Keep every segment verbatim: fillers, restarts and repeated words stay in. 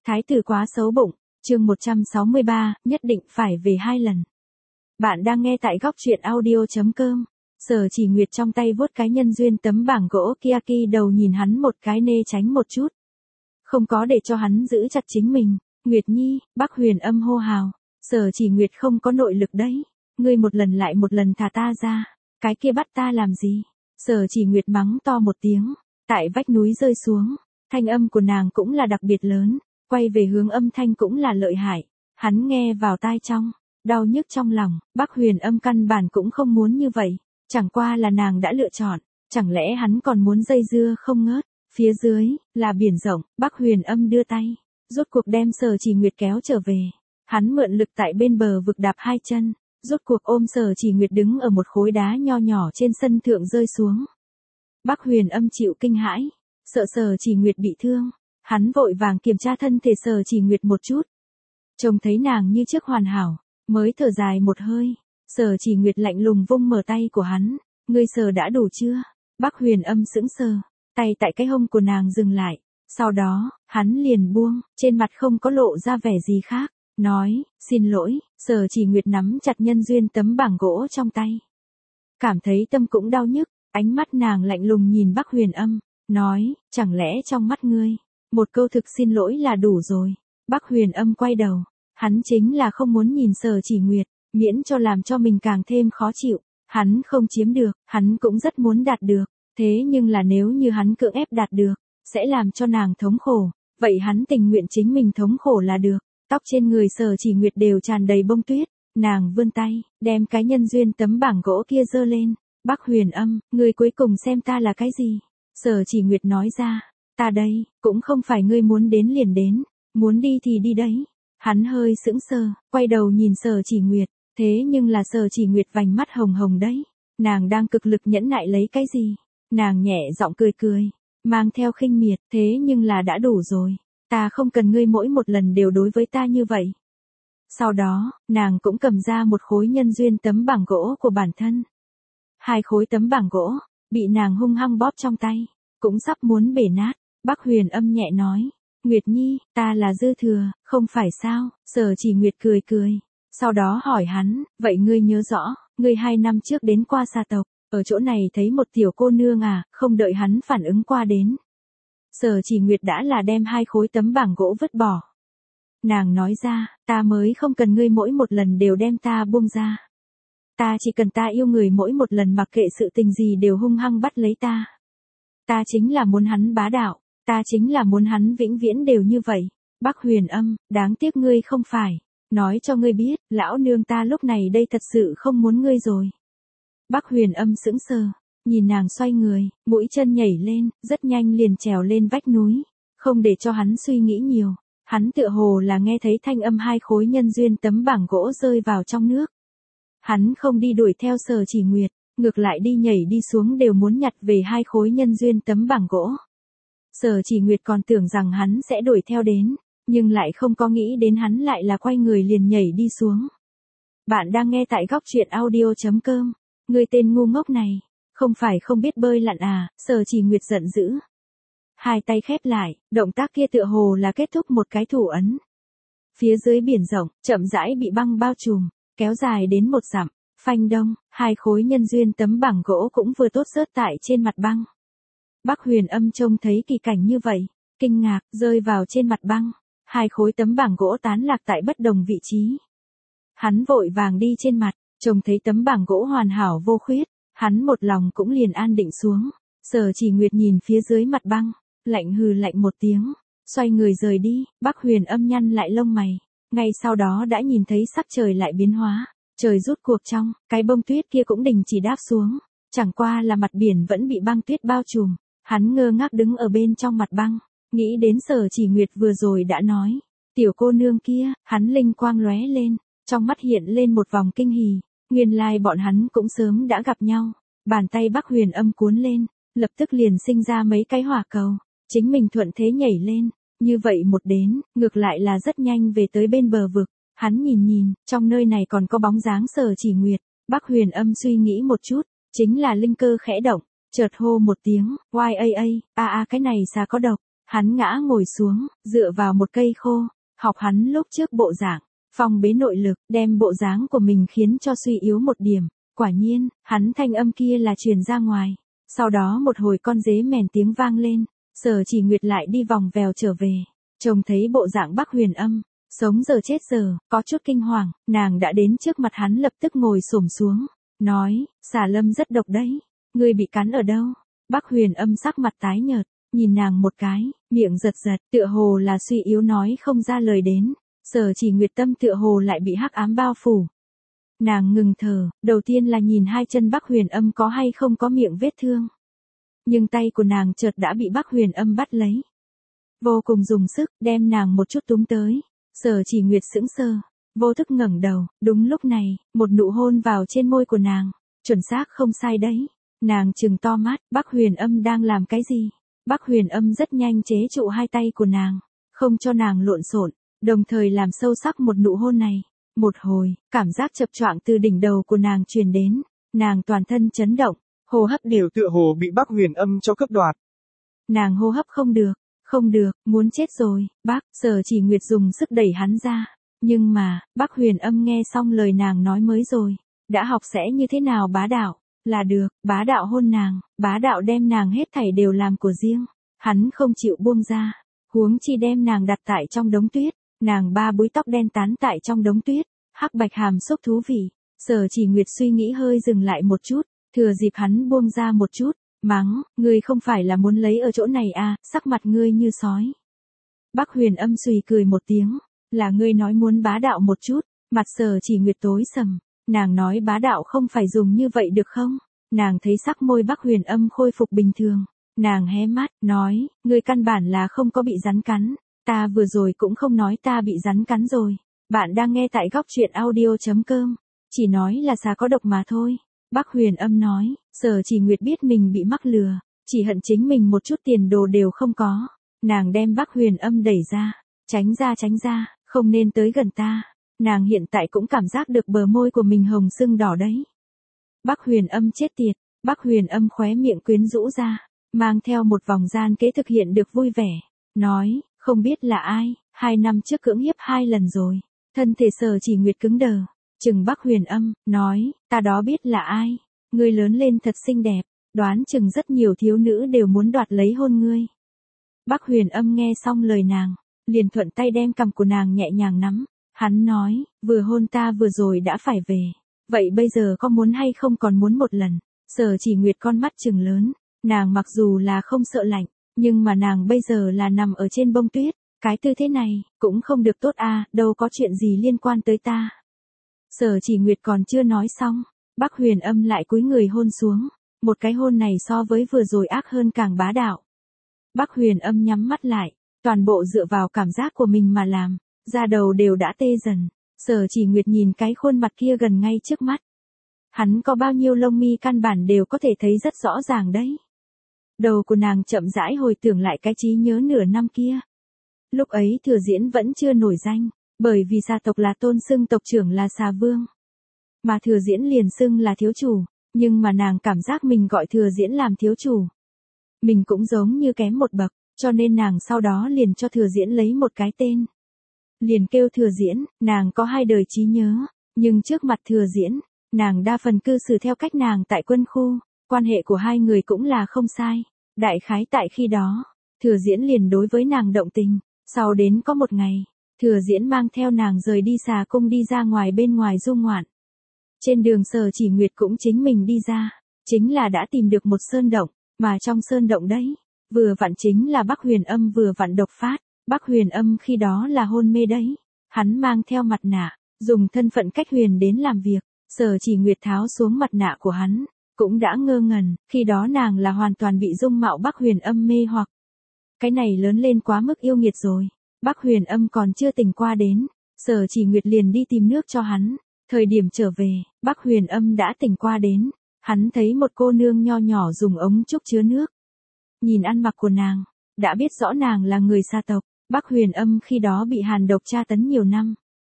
Thái tử quá xấu bụng, chương một trăm sáu mươi ba, nhất định phải về hai lần. Bạn đang nghe tại góc truyện audio chấm com. Sở Chỉ Nguyệt trong tay vuốt cái nhân duyên tấm bảng gỗ kia kỳ đầu nhìn hắn một cái nê tránh một chút. Không có để cho hắn giữ chặt chính mình. Nguyệt Nhi, Bắc Huyền Âm hô hào. Sở Chỉ Nguyệt không có nội lực đấy. Ngươi một lần lại một lần thả ta ra. Cái kia bắt ta làm gì? Sở Chỉ Nguyệt mắng to một tiếng. Tại vách núi rơi xuống. Thanh âm của nàng cũng là đặc biệt lớn. Quay về hướng âm thanh cũng là lợi hại. Hắn nghe vào tai trong. Đau nhức trong lòng. Bắc Huyền Âm căn bản cũng không muốn như vậy. Chẳng qua là nàng đã lựa chọn. Chẳng lẽ hắn còn muốn dây dưa không ngớt. Phía dưới, là biển rộng. Bắc Huyền Âm đưa tay. Rốt cuộc đem Sở Chỉ Nguyệt kéo trở về. Hắn mượn lực tại bên bờ vực đạp hai chân. Rốt cuộc ôm Sở Chỉ Nguyệt đứng ở một khối đá nho nhỏ trên sân thượng rơi xuống. Bắc Huyền Âm chịu kinh hãi. Sợ Sở Chỉ Nguyệt bị thương. Hắn vội vàng kiểm tra thân thể Sở Chỉ Nguyệt một chút. Trông thấy nàng như trước hoàn hảo. Mới thở dài một hơi. Sở Chỉ Nguyệt lạnh lùng vung mở tay của hắn. Ngươi sờ đã đủ chưa? Bắc Huyền Âm sững sờ. Tay tại cái hông của nàng dừng lại. Sau đó, hắn liền buông. Trên mặt không có lộ ra vẻ gì khác. Nói, xin lỗi. Sở Chỉ Nguyệt nắm chặt nhân duyên tấm bảng gỗ trong tay. Cảm thấy tâm cũng đau nhức. Ánh mắt nàng lạnh lùng nhìn Bắc Huyền Âm. Nói, chẳng lẽ trong mắt ngươi, một câu thực xin lỗi là đủ rồi. Bắc Huyền Âm quay đầu. Hắn chính là không muốn nhìn Sở Chỉ Nguyệt, miễn cho làm cho mình càng thêm khó chịu. Hắn không chiếm được, hắn cũng rất muốn đạt được. Thế nhưng là nếu như hắn cưỡng ép đạt được, sẽ làm cho nàng thống khổ. Vậy hắn tình nguyện chính mình thống khổ là được. Tóc trên người Sở Chỉ Nguyệt đều tràn đầy bông tuyết. Nàng vươn tay, đem cái nhân duyên tấm bảng gỗ kia giơ lên. Bắc Huyền Âm, ngươi cuối cùng xem ta là cái gì? Sở Chỉ Nguyệt nói ra, ta đây, cũng không phải ngươi muốn đến liền đến, muốn đi thì đi đấy. Hắn hơi sững sờ, quay đầu nhìn Sở Chỉ Nguyệt, thế nhưng là Sở Chỉ Nguyệt vành mắt hồng hồng đấy. Nàng đang cực lực nhẫn nại lấy cái gì? Nàng nhẹ giọng cười cười, mang theo khinh miệt, thế nhưng là đã đủ rồi. Ta không cần ngươi mỗi một lần đều đối với ta như vậy. Sau đó, nàng cũng cầm ra một khối nhân duyên tấm bảng gỗ của bản thân. Hai khối tấm bảng gỗ, bị nàng hung hăng bóp trong tay, cũng sắp muốn bể nát. Bắc Huyền Âm nhẹ nói, Nguyệt Nhi, ta là dư thừa, không phải sao? Sở Chỉ Nguyệt cười cười, sau đó hỏi hắn, vậy ngươi nhớ rõ, ngươi hai năm trước đến qua Sa tộc, ở chỗ này thấy một tiểu cô nương à? Không đợi hắn phản ứng qua đến, Sở Chỉ Nguyệt đã là đem hai khối tấm bảng gỗ vứt bỏ. Nàng nói ra, ta mới không cần ngươi mỗi một lần đều đem ta buông ra. Ta chỉ cần ta yêu người mỗi một lần mặc kệ sự tình gì đều hung hăng bắt lấy ta. Ta chính là muốn hắn bá đạo, ta chính là muốn hắn vĩnh viễn đều như vậy. Bắc Huyền Âm, đáng tiếc ngươi không phải. Nói cho ngươi biết, lão nương ta lúc này đây thật sự không muốn ngươi rồi. Bắc Huyền Âm sững sờ, nhìn nàng xoay người, mũi chân nhảy lên, rất nhanh liền trèo lên vách núi. Không để cho hắn suy nghĩ nhiều, hắn tựa hồ là nghe thấy thanh âm hai khối nhân duyên tấm bảng gỗ rơi vào trong nước. Hắn không đi đuổi theo Sở Chỉ Nguyệt, ngược lại đi nhảy đi xuống đều muốn nhặt về hai khối nhân duyên tấm bảng gỗ. Sở Chỉ Nguyệt còn tưởng rằng hắn sẽ đuổi theo đến, nhưng lại không có nghĩ đến hắn lại là quay người liền nhảy đi xuống. Bạn đang nghe tại góc truyện audio chấm com. Ngươi tên ngu ngốc này, không phải không biết bơi lặn à? Sở Chỉ Nguyệt giận dữ. Hai tay khép lại, động tác kia tựa hồ là kết thúc một cái thủ ấn. Phía dưới biển rộng, chậm rãi bị băng bao trùm, kéo dài đến một dặm. Phanh đông, hai khối nhân duyên tấm bảng gỗ cũng vừa tốt rớt tại trên mặt băng. Bắc Huyền Âm trông thấy kỳ cảnh như vậy, kinh ngạc, rơi vào trên mặt băng. Hai khối tấm bảng gỗ tán lạc tại bất đồng vị trí. Hắn vội vàng đi trên mặt, trông thấy tấm bảng gỗ hoàn hảo vô khuyết, hắn một lòng cũng liền an định xuống. Sở Chỉ Nguyệt nhìn phía dưới mặt băng, lạnh hừ lạnh một tiếng, xoay người rời đi. Bắc Huyền Âm nhăn lại lông mày, ngay sau đó đã nhìn thấy sắc trời lại biến hóa. Trời rút cuộc trong, cái bông tuyết kia cũng đình chỉ đáp xuống, chẳng qua là mặt biển vẫn bị băng tuyết bao trùm. Hắn ngơ ngác đứng ở bên trong mặt băng, nghĩ đến Sở Chỉ Nguyệt vừa rồi đã nói, tiểu cô nương kia, hắn linh quang lóe lên, trong mắt hiện lên một vòng kinh hỉ, nguyên lai bọn hắn cũng sớm đã gặp nhau. Bàn tay Bắc Huyền Âm cuốn lên, lập tức liền sinh ra mấy cái hỏa cầu, chính mình thuận thế nhảy lên, như vậy một đến, ngược lại là rất nhanh về tới bên bờ vực. Hắn nhìn nhìn, trong nơi này còn có bóng dáng Sở Chỉ Nguyệt. Bắc Huyền Âm suy nghĩ một chút, chính là linh cơ khẽ động, chợt hô một tiếng, oai a a, a a cái này xà có độc. Hắn ngã ngồi xuống, dựa vào một cây khô, học hắn lúc trước bộ dạng, phong bế nội lực, đem bộ dáng của mình khiến cho suy yếu một điểm. Quả nhiên, hắn thanh âm kia là truyền ra ngoài. Sau đó một hồi con dế mèn tiếng vang lên, Sở Chỉ Nguyệt lại đi vòng vèo trở về. Trông thấy bộ dạng Bắc Huyền Âm, sống giờ chết giờ, có chút kinh hoàng, nàng đã đến trước mặt hắn lập tức ngồi xổm xuống, nói, xà lâm rất độc đấy, ngươi bị cắn ở đâu? Bắc Huyền Âm sắc mặt tái nhợt, nhìn nàng một cái, miệng giật giật, tựa hồ là suy yếu nói không ra lời đến. Sở Chỉ Nguyệt tâm tựa hồ lại bị hắc ám bao phủ. Nàng ngừng thở, đầu tiên là nhìn hai chân Bắc Huyền Âm có hay không có miệng vết thương. Nhưng tay của nàng chợt đã bị Bắc Huyền Âm bắt lấy. Vô cùng dùng sức, đem nàng một chút túm tới. Sở Chỉ Nguyệt sững sờ, vô thức ngẩng đầu, đúng lúc này, một nụ hôn vào trên môi của nàng, chuẩn xác không sai đấy. Nàng trừng to mắt, Bắc Huyền Âm đang làm cái gì? Bắc Huyền Âm rất nhanh chế trụ hai tay của nàng, không cho nàng lộn xộn, đồng thời làm sâu sắc một nụ hôn này. Một hồi, cảm giác chập choạng từ đỉnh đầu của nàng truyền đến, nàng toàn thân chấn động, hô hấp đều tựa hồ bị Bắc Huyền Âm cho cướp đoạt. Nàng hô hấp không được, không được, muốn chết rồi. Bác, Sở Chỉ Nguyệt dùng sức đẩy hắn ra, nhưng mà, Bắc Huyền Âm nghe xong lời nàng nói mới rồi, đã học sẽ như thế nào bá đạo, là được, bá đạo hôn nàng, bá đạo đem nàng hết thảy đều làm của riêng, hắn không chịu buông ra, huống chi đem nàng đặt tại trong đống tuyết. Nàng ba búi tóc đen tán tại trong đống tuyết, hắc bạch hàm xúc thú vị. Sở Chỉ Nguyệt suy nghĩ hơi dừng lại một chút, thừa dịp hắn buông ra một chút, mắng, ngươi không phải là muốn lấy ở chỗ này à, sắc mặt ngươi như sói. Bắc Huyền Âm xùy cười một tiếng, là ngươi nói muốn bá đạo một chút, mặt Sở Chỉ Nguyệt tối sầm, nàng nói bá đạo không phải dùng như vậy được không? Nàng thấy sắc môi Bắc Huyền Âm khôi phục bình thường, nàng hé mắt, nói, ngươi căn bản là không có bị rắn cắn. Ta vừa rồi cũng không nói ta bị rắn cắn rồi. Bạn đang nghe tại góc truyện audio.com. Chỉ nói là xà có độc mà thôi. Bắc Huyền Âm nói, Sở Chỉ Nguyệt biết mình bị mắc lừa, chỉ hận chính mình một chút tiền đồ đều không có. Nàng đem Bắc Huyền Âm đẩy ra, tránh ra tránh ra, không nên tới gần ta. Nàng hiện tại cũng cảm giác được bờ môi của mình hồng sưng đỏ đấy. Bắc Huyền Âm chết tiệt, Bắc Huyền Âm khóe miệng quyến rũ ra, mang theo một vòng gian kế thực hiện được vui vẻ, nói, không biết là ai, hai năm trước cưỡng hiếp hai lần rồi. Thân thể Sở Chỉ Nguyệt cứng đờ, chừng Bắc Huyền Âm, nói, ta đó biết là ai, ngươi lớn lên thật xinh đẹp, đoán chừng rất nhiều thiếu nữ đều muốn đoạt lấy hôn ngươi. Bắc Huyền Âm nghe xong lời nàng, liền thuận tay đem cằm của nàng nhẹ nhàng nắm, hắn nói, vừa hôn ta vừa rồi đã phải về, vậy bây giờ có muốn hay không còn muốn một lần. Sở Chỉ Nguyệt con mắt trừng lớn, nàng mặc dù là không sợ lạnh, nhưng mà nàng bây giờ là nằm ở trên bông tuyết, cái tư thế này, cũng không được tốt à, đâu có chuyện gì liên quan tới ta. Sở Chỉ Nguyệt còn chưa nói xong, Bắc Huyền Âm lại cúi người hôn xuống, một cái hôn này so với vừa rồi ác hơn càng bá đạo. Bắc Huyền Âm nhắm mắt lại, toàn bộ dựa vào cảm giác của mình mà làm, da đầu đều đã tê dần. Sở Chỉ Nguyệt nhìn cái khuôn mặt kia gần ngay trước mắt. Hắn có bao nhiêu lông mi căn bản đều có thể thấy rất rõ ràng đấy. Đầu của nàng chậm rãi hồi tưởng lại cái trí nhớ nửa năm kia. Lúc ấy Thừa Diễn vẫn chưa nổi danh, bởi vì xà tộc là tôn xưng tộc trưởng là xà vương. Mà Thừa Diễn liền xưng là thiếu chủ, nhưng mà nàng cảm giác mình gọi Thừa Diễn làm thiếu chủ. Mình cũng giống như kém một bậc, cho nên nàng sau đó liền cho Thừa Diễn lấy một cái tên. Liền kêu Thừa Diễn, nàng có hai đời trí nhớ, nhưng trước mặt Thừa Diễn, nàng đa phần cư xử theo cách nàng tại quân khu, quan hệ của hai người cũng là không sai. Đại khái tại khi đó, Thừa Diễn liền đối với nàng động tình, sau đến có một ngày, Thừa Diễn mang theo nàng rời đi xà cung đi ra ngoài bên ngoài du ngoạn. Trên đường Sở Chỉ Nguyệt cũng chính mình đi ra, chính là đã tìm được một sơn động, mà trong sơn động đấy, vừa vặn chính là Bắc Huyền Âm vừa vặn độc phát. Bắc Huyền Âm khi đó là hôn mê đấy, hắn mang theo mặt nạ, dùng thân phận cách huyền đến làm việc. Sở Chỉ Nguyệt tháo xuống mặt nạ của hắn, cũng đã ngơ ngẩn, khi đó nàng là hoàn toàn bị dung mạo Bắc Huyền Âm mê hoặc. Cái này lớn lên quá mức yêu nghiệt rồi. Bắc Huyền Âm còn chưa tỉnh qua đến, Sở Chỉ Nguyệt liền đi tìm nước cho hắn. Thời điểm trở về, Bắc Huyền Âm đã tỉnh qua đến, hắn thấy một cô nương nho nhỏ dùng ống trúc chứa nước. Nhìn ăn mặc của nàng, đã biết rõ nàng là người xa tộc. Bắc Huyền Âm khi đó bị hàn độc tra tấn nhiều năm.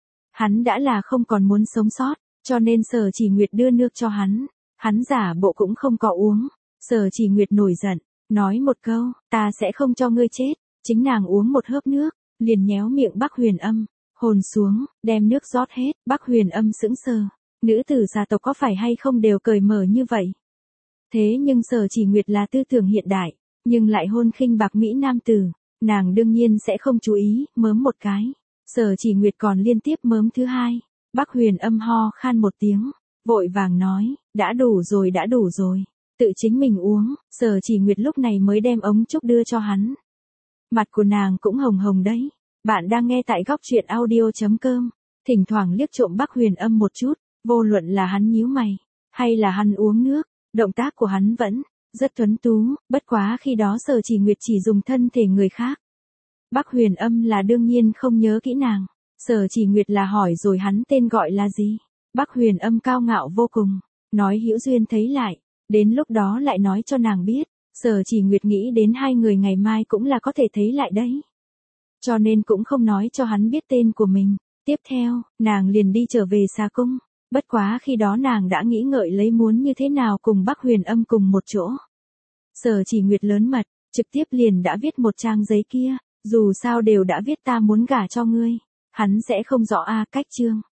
Hắn đã là không còn muốn sống sót, cho nên Sở Chỉ Nguyệt đưa nước cho hắn. Hắn giả bộ cũng không có uống. Sở Chỉ Nguyệt nổi giận, nói một câu, ta sẽ không cho ngươi chết. Chính nàng uống một hớp nước, liền nhéo miệng Bắc Huyền Âm, hồn xuống, đem nước rót hết. Bắc Huyền Âm sững sờ, nữ tử gia tộc có phải hay không đều cởi mở như vậy? Thế nhưng Sở Chỉ Nguyệt là tư tưởng hiện đại, nhưng lại hôn khinh bạc mỹ nam tử, nàng đương nhiên sẽ không chú ý, mớm một cái. Sở Chỉ Nguyệt còn liên tiếp mớm thứ hai. Bắc Huyền Âm ho khan một tiếng, vội vàng nói, đã đủ rồi đã đủ rồi, tự chính mình uống. Sở Chỉ Nguyệt lúc này mới đem ống trúc đưa cho hắn. Mặt của nàng cũng hồng hồng đấy. Bạn đang nghe tại góc truyện audio.com, thỉnh thoảng liếc trộm Bắc Huyền Âm một chút, vô luận là hắn nhíu mày, hay là hắn uống nước, động tác của hắn vẫn rất tuấn tú, bất quá khi đó Sở Chỉ Nguyệt chỉ dùng thân thể người khác. Bắc Huyền Âm là đương nhiên không nhớ kỹ nàng, Sở Chỉ Nguyệt là hỏi rồi hắn tên gọi là gì. Bắc Huyền Âm cao ngạo vô cùng, nói hữu duyên thấy lại, đến lúc đó lại nói cho nàng biết. Sở Chỉ Nguyệt nghĩ đến hai người ngày mai cũng là có thể thấy lại đấy. Cho nên cũng không nói cho hắn biết tên của mình. Tiếp theo, nàng liền đi trở về Xà Cung. Bất quá khi đó nàng đã nghĩ ngợi lấy muốn như thế nào cùng Bắc Huyền Âm cùng một chỗ. Sở Chỉ Nguyệt lớn mật, trực tiếp liền đã viết một trang giấy kia, dù sao đều đã viết ta muốn gả cho ngươi, hắn sẽ không rõ a cách chương.